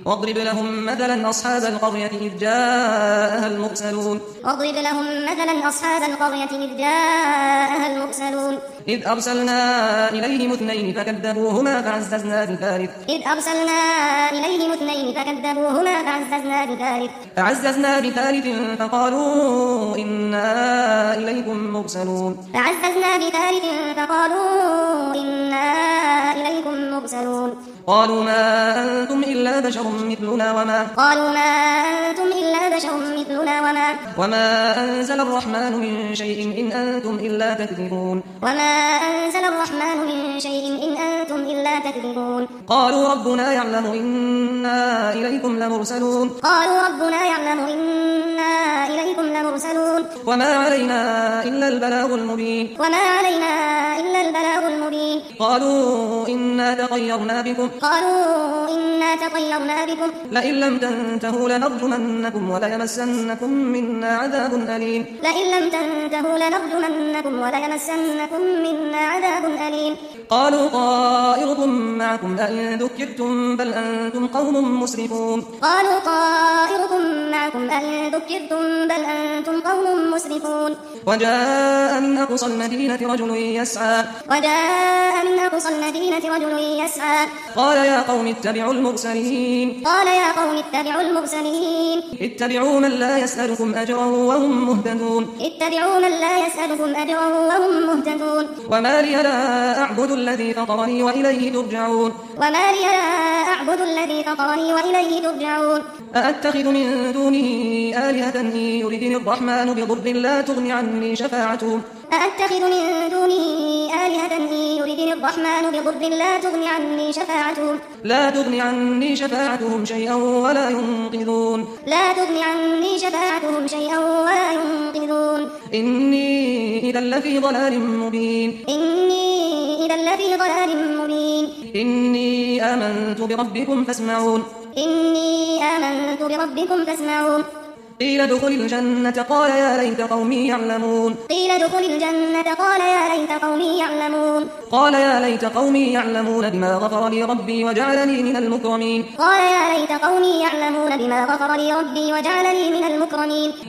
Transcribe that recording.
واضرب لهم مثلا أصحاب القرية إذ جاءها المرسلون واضرب لهم مثلا أصحاب القرية إذ جاءها المرسلون إذ أرسلنا إليهم اثنين فكذبوهما فعززنا بثالث فقالوا إنا إليكم مرسلون قالوا ما أنتم إلا بشر مثلنا وما أنزل الرحمن من شيء إن أنتم إلا تكذبون قالوا ربنا يعلم إنا إليكم لمرسلون وما علينا إلا البلاغ المبين قالوا إنا تطيرنا بكم لئن لم تنتهوا لنرجمنكم وليمسنكم منا عذاب أليم قالوا طائركم معكم لئن ذكرتم بل أنتم قوم مسرفون وجاء من أقصى المدينة رجل يسعى قال يا قوم اتبعوا المرسلين اتبعوا من لا يسألكم أجرا وهم مهتدون وما لي لا أعبد الذي فطرني وإليه ترجعون أأتخذ من دونه آلهة إن يردني الرحمن بضر لا تغن عني شفاعتهم شيئا ولا ينقذون إني إذا لفي ضلال مبين إني آمنت بربكم فاسمعون قيل ادخل الجنة قال يا ليت قومي يعلمون بما غفر لي ربي وجعلني من المكرمين